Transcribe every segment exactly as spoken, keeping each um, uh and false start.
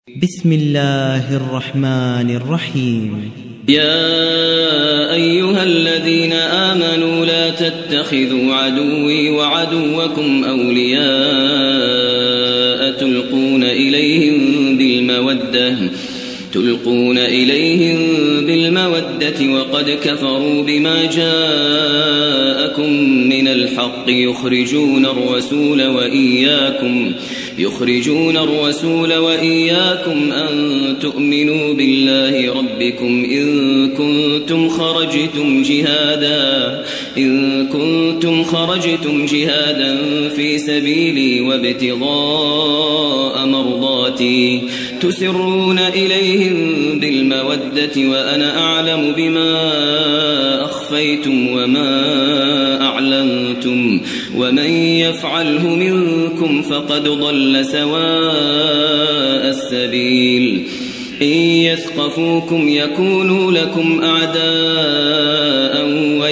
بسم الله الرحمن الرحيم. يا أيها الذين آمنوا لا تتخذوا عدوي وعدوكم أولياء تلقون إليهم بالمودة تلقون إليهم بالمودة وقد كفروا بما جاءكم من الحق يخرجون الرسول وإياكم يخرجون الرسول وإياكم أن تؤمنوا بالله ربكم إن كنتم خرجتم جهادا إن كنتم خرجتم جهادا في سبيلي وابتغاء مرضاتي تسرون إليهم بالمودة وأنا أعلم بما أخفيتم وما أعلنتم ومن يفعله منكم فقد ضل سواء السبيل إن يثقفوكم يكونوا لكم أعداء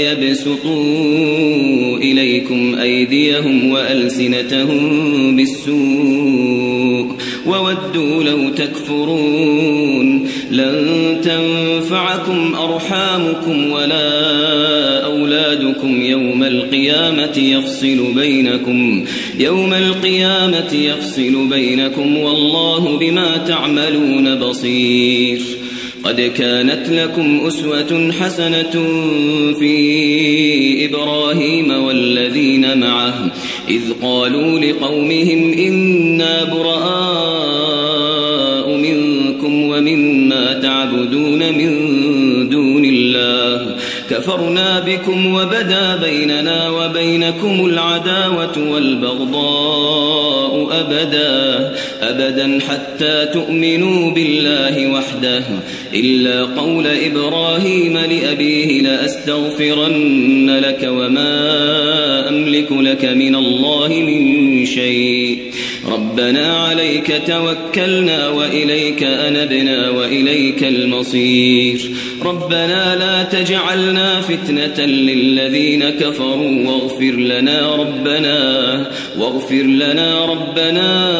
ويبسطوا إليكم أيديهم وألسنتهم بالسوء وودوا لو تكفرون لن تنفعكم أرحامكم ولا أولادكم يوم القيامة يفصل بينكم يوم القيامة يفصل بينكم والله بما تعملون بصير. قد كانت لكم أسوة حسنة في إبراهيم والذين معه إذ قالوا لقومهم إنا براء منكم ومما تعبدون من دون الله كفرنا بكم وبدا بيننا وبينكم العداوة والبغضاء أبدا أبدا حتى تؤمنوا بالله وحده إلا قول إبراهيم لأبيه لأستغفرن لك وما أملك لك من الله من شيء ربنا عليك توكلنا وإليك أنبنا وإليك المصير ربنا لا تجعلنا فتنة للذين كفروا واغفر لنا ربنا واغفر لنا ربنا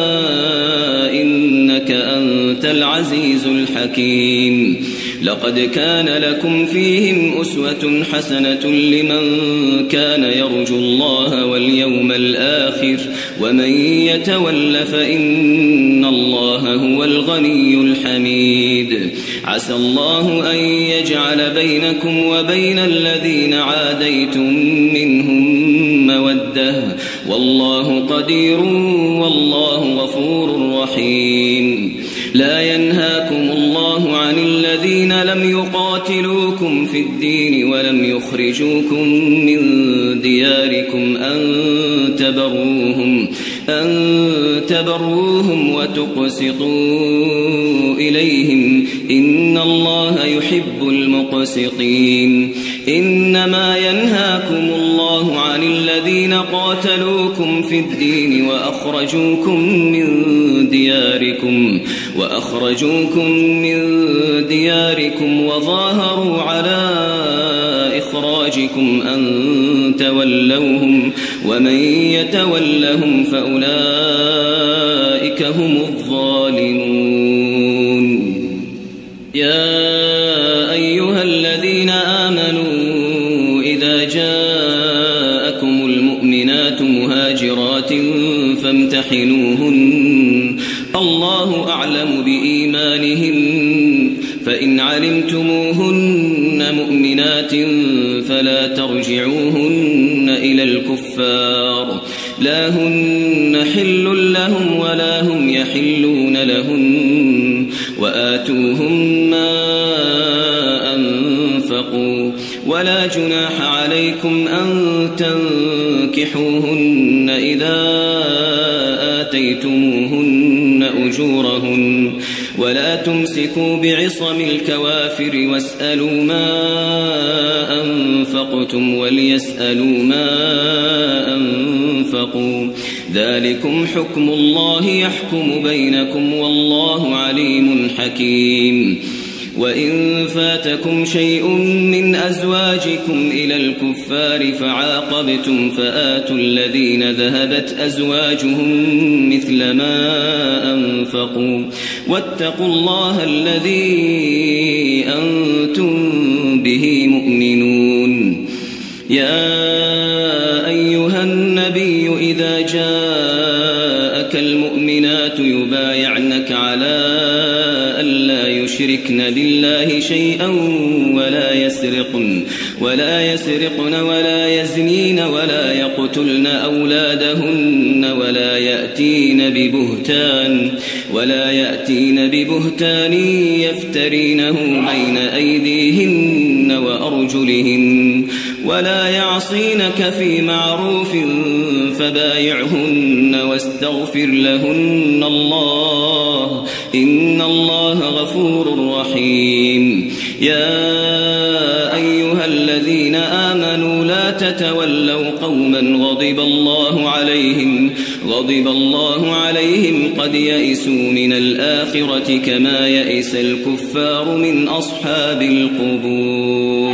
إنك أنت العزيز الحكيم. لقد كان لكم فيهم أسوة حسنة لمن كان يرجو الله واليوم الآخر ومن يتول فإن الله هو الغني الحميد. عسى الله أن يجعل بينكم وبين الذين عاديتم منهم مودة والله قدير والله غفور رحيم. لا ينهاكم الله عن الذين لم يقاتلوكم في الدين ولم يخرجوكم من دياركم أن تبروهم أن تبروهم وتقسطوا إليهم إن الله يحب المقسطين. إنما ينهاكم الله عن الذين قاتلوكم في الدين وأخرجوكم من دياركم وأخرجوكم من دياركم وظاهروا على إخراجكم أن تولوهم ومن يتولهم فأولئك هم الظالمون. يا أيها الذين آمنوا إذا جاءكم المؤمنات مهاجرات فامتحنوهن الله أعلم بإيمانهن فإن علمتموهن مؤمنات فلا ترجعوهن إلى الكفار لا هن حل لهم ولا هم يحلون لهن وآتوهم ما أنفقوا ولا جناح عليكم أن تنكحوهن إذا آتيتموهن أجورهن ولا تمسكوا بعصم الكوافر واسألوا ما أنفقتم وليسألوا ما أنفقوا ذلكم حكم الله يحكم بينكم والله عليم حكيم. وإن فاتكم شيء من أزواجكم إلى الكفار فعاقبتم فآتوا الذين ذهبت أزواجهم مثل ما أنفقوا واتقوا الله الذي أنتم به مؤمنون. يا أيها النبي إذا جاءك المؤمنات يبايعنك على ألا يشركن بالله شيئا ولا يسرقن ولا يسرقن ولا يزنين ولا يقتلن أولادهن ولا يأتين ببهتان ولا يأتين ببهتان يفترينه بين أيديهن وأرجلهن ولا يعصينك في معروف فبايعهن واستغفر لهن الله إن الله غفور رحيم. يا أيها الذين آمنوا لا تتولوا قوما غضب الله عليهم غضب الله عليهم قد يئسوا من الآخرة كما يئس الكفار من أصحاب القبور.